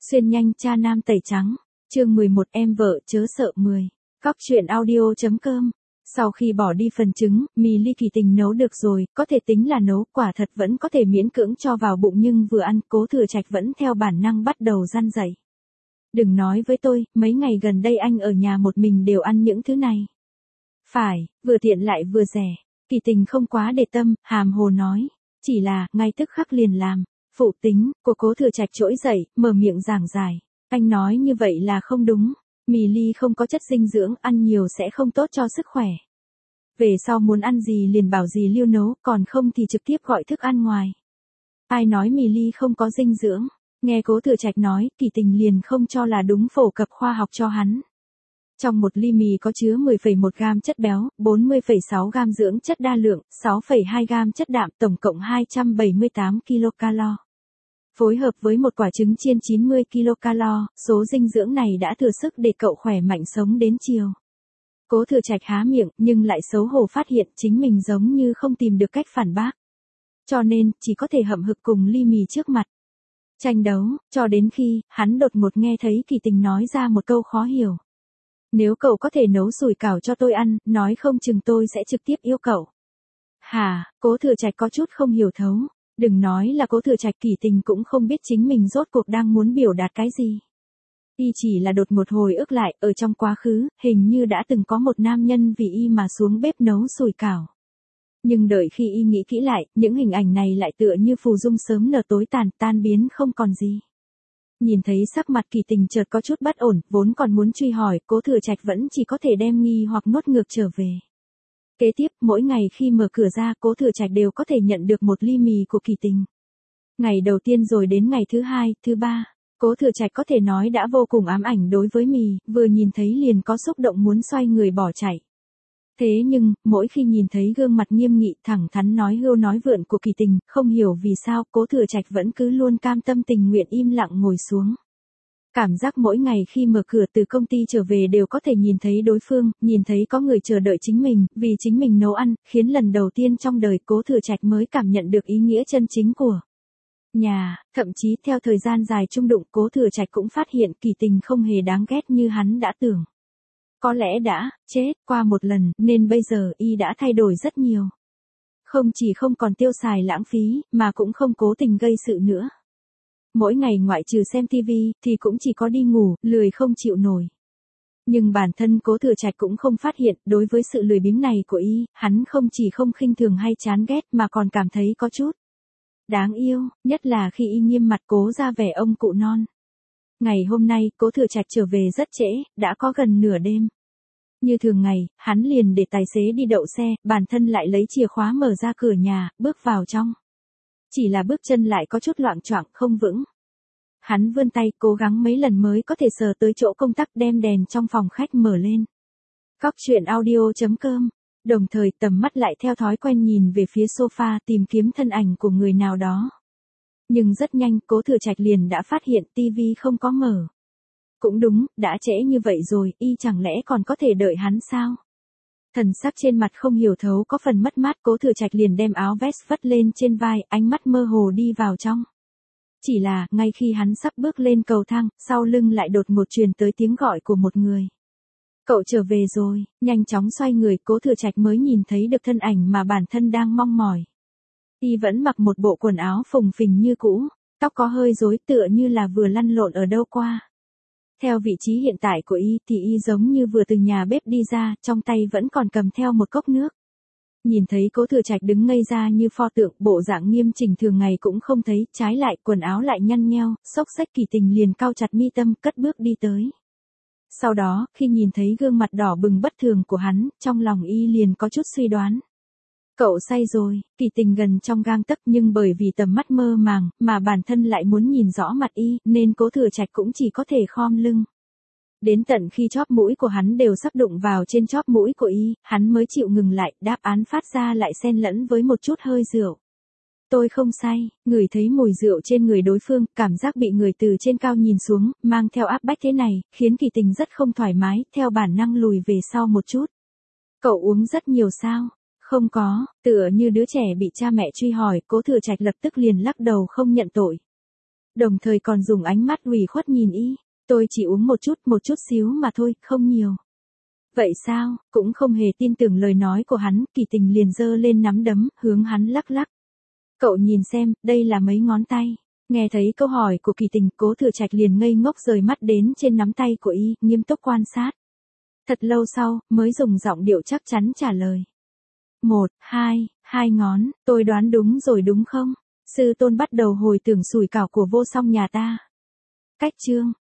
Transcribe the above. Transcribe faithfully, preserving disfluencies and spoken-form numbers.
Xuyên nhanh cha nam tẩy trắng. Chương mười một em vợ chớ sợ mười. Cóc truyện audio.com. Sau khi bỏ đi phần trứng, mì ly Kỳ Tình nấu được rồi, có thể tính là nấu, quả thật vẫn có thể miễn cưỡng cho vào bụng nhưng vừa ăn, Cố Thừa Trạch vẫn theo bản năng bắt đầu răn dậy. Đừng nói với tôi, mấy ngày gần đây anh ở nhà một mình đều ăn những thứ này. Phải, vừa tiện lại vừa rẻ. Kỳ Tình không quá để tâm, hàm hồ nói. Chỉ là, ngay tức khắc liền làm. Phụ tính, của Cố Thừa Trạch trỗi dậy, mở miệng giảng giải. Anh nói như vậy là không đúng. Mì ly không có chất dinh dưỡng, ăn nhiều sẽ không tốt cho sức khỏe. Về sau muốn ăn gì liền bảo dì Lưu nấu, còn không thì trực tiếp gọi thức ăn ngoài. Ai nói mì ly không có dinh dưỡng? Nghe Cố Thừa Trạch nói, Kỳ Tình liền không cho là đúng phổ cập khoa học cho hắn. Trong một ly mì có chứa mười phẩy một gam chất béo, bốn mươi phẩy sáu gam dưỡng chất đa lượng, sáu phẩy hai gam chất đạm, tổng cộng hai trăm bảy mươi tám kilocalo. Phối hợp với một quả trứng chiên chín mươi kilocalo, số dinh dưỡng này đã thừa sức để cậu khỏe mạnh sống đến chiều. Cố Thừa Trạch há miệng, nhưng lại xấu hổ phát hiện chính mình giống như không tìm được cách phản bác. Cho nên, chỉ có thể hậm hực cùng ly mì trước mặt. Tranh đấu, cho đến khi, hắn đột ngột nghe thấy Kỳ Tình nói ra một câu khó hiểu. Nếu cậu có thể nấu sủi cảo cho tôi ăn, nói không chừng tôi sẽ trực tiếp yêu cậu. Hả, Cố Thừa Trạch có chút không hiểu thấu. Đừng nói là Cố Thừa Trạch, Kỳ Tình cũng không biết chính mình rốt cuộc đang muốn biểu đạt cái gì. Y chỉ là đột một hồi ức lại, ở trong quá khứ, hình như đã từng có một nam nhân vì y mà xuống bếp nấu sủi cảo. Nhưng đợi khi y nghĩ kỹ lại, những hình ảnh này lại tựa như phù dung sớm nở tối tàn, tan biến không còn gì. Nhìn thấy sắc mặt Kỳ Tình chợt có chút bất ổn, vốn còn muốn truy hỏi, Cố Thừa Trạch vẫn chỉ có thể đem nghi hoặc nuốt ngược trở về. Kế tiếp, mỗi ngày khi mở cửa ra, Cố Thừa Trạch đều có thể nhận được một ly mì của Kỳ Tình. Ngày đầu tiên rồi đến ngày thứ hai, thứ ba, Cố Thừa Trạch có thể nói đã vô cùng ám ảnh đối với mì, vừa nhìn thấy liền có xúc động muốn xoay người bỏ chạy. Thế nhưng, mỗi khi nhìn thấy gương mặt nghiêm nghị thẳng thắn nói hưu nói vượn của Kỳ Tình, không hiểu vì sao Cố Thừa Trạch vẫn cứ luôn cam tâm tình nguyện im lặng ngồi xuống. Cảm giác mỗi ngày khi mở cửa từ công ty trở về đều có thể nhìn thấy đối phương, nhìn thấy có người chờ đợi chính mình, vì chính mình nấu ăn, khiến lần đầu tiên trong đời Cố Thừa Trạch mới cảm nhận được ý nghĩa chân chính của nhà, thậm chí theo thời gian dài chung đụng, Cố Thừa Trạch cũng phát hiện Kỳ Tình không hề đáng ghét như hắn đã tưởng. Có lẽ đã chết qua một lần, nên bây giờ y đã thay đổi rất nhiều. Không chỉ không còn tiêu xài lãng phí, mà cũng không cố tình gây sự nữa. Mỗi ngày ngoại trừ xem tivi, thì cũng chỉ có đi ngủ, lười không chịu nổi. Nhưng bản thân Cố Thừa Trạch cũng không phát hiện, đối với sự lười biếng này của y, hắn không chỉ không khinh thường hay chán ghét mà còn cảm thấy có chút đáng yêu, nhất là khi y nghiêm mặt cố ra vẻ ông cụ non. Ngày hôm nay, Cố Thừa Trạch trở về rất trễ, đã có gần nửa đêm. Như thường ngày, hắn liền để tài xế đi đậu xe, bản thân lại lấy chìa khóa mở ra cửa nhà, bước vào trong. Chỉ là bước chân lại có chút loạng choạng, không vững. Hắn vươn tay, cố gắng mấy lần mới có thể sờ tới chỗ công tắc đem đèn trong phòng khách mở lên. Cóc truyện audio.com. Đồng thời tầm mắt lại theo thói quen nhìn về phía sofa tìm kiếm thân ảnh của người nào đó. Nhưng rất nhanh, Cố Thừa Trạch liền đã phát hiện tivi không có mở. Cũng đúng, đã trễ như vậy rồi, y chẳng lẽ còn có thể đợi hắn sao? Thần sắc trên mặt không hiểu thấu có phần mất mát, Cố Thừa Trạch liền đem áo vest vắt lên trên vai, ánh mắt mơ hồ đi vào trong. Chỉ là, ngay khi hắn sắp bước lên cầu thang, sau lưng lại đột ngột truyền tới tiếng gọi của một người. Cậu trở về rồi, nhanh chóng xoay người, Cố Thừa Trạch mới nhìn thấy được thân ảnh mà bản thân đang mong mỏi. Y vẫn mặc một bộ quần áo phồng phình như cũ, tóc có hơi rối tựa như là vừa lăn lộn ở đâu qua. Theo vị trí hiện tại của y thì y giống như vừa từ nhà bếp đi ra, trong tay vẫn còn cầm theo một cốc nước. Nhìn thấy Cố Thừa Trạch đứng ngây ra như pho tượng, bộ dạng nghiêm chỉnh thường ngày cũng không thấy, trái lại quần áo lại nhăn nheo, xốc xách Kỳ Tình liền cau chặt mi tâm, cất bước đi tới. Sau đó, khi nhìn thấy gương mặt đỏ bừng bất thường của hắn, trong lòng y liền có chút suy đoán. Cậu say rồi, Kỳ Tình gần trong gang tấc, nhưng bởi vì tầm mắt mơ màng, mà bản thân lại muốn nhìn rõ mặt y, nên Cố Thừa Trạch cũng chỉ có thể khom lưng. Đến tận khi chóp mũi của hắn đều sắp đụng vào trên chóp mũi của y, hắn mới chịu ngừng lại, đáp án phát ra lại xen lẫn với một chút hơi rượu. Tôi không say, ngửi thấy mùi rượu trên người đối phương, cảm giác bị người từ trên cao nhìn xuống, mang theo áp bách thế này, khiến Kỳ Tình rất không thoải mái, theo bản năng lùi về sau một chút. Cậu uống rất nhiều sao? Không có, tựa như đứa trẻ bị cha mẹ truy hỏi, Cố Thừa Trạch lập tức liền lắc đầu không nhận tội. Đồng thời còn dùng ánh mắt ủy khuất nhìn y. Tôi chỉ uống một chút, một chút xíu mà thôi, không nhiều. Vậy sao, cũng không hề tin tưởng lời nói của hắn, Kỳ Tình liền giơ lên nắm đấm, hướng hắn lắc lắc. Cậu nhìn xem, đây là mấy ngón tay. Nghe thấy câu hỏi của Kỳ Tình, Cố Thừa Trạch liền ngây ngốc rời mắt đến trên nắm tay của y, nghiêm túc quan sát. Thật lâu sau, mới dùng giọng điệu chắc chắn trả lời. Một, hai, hai ngón, tôi đoán đúng rồi đúng không? Sư tôn bắt đầu hồi tưởng sủi cảo của vô song nhà ta. Cách chương.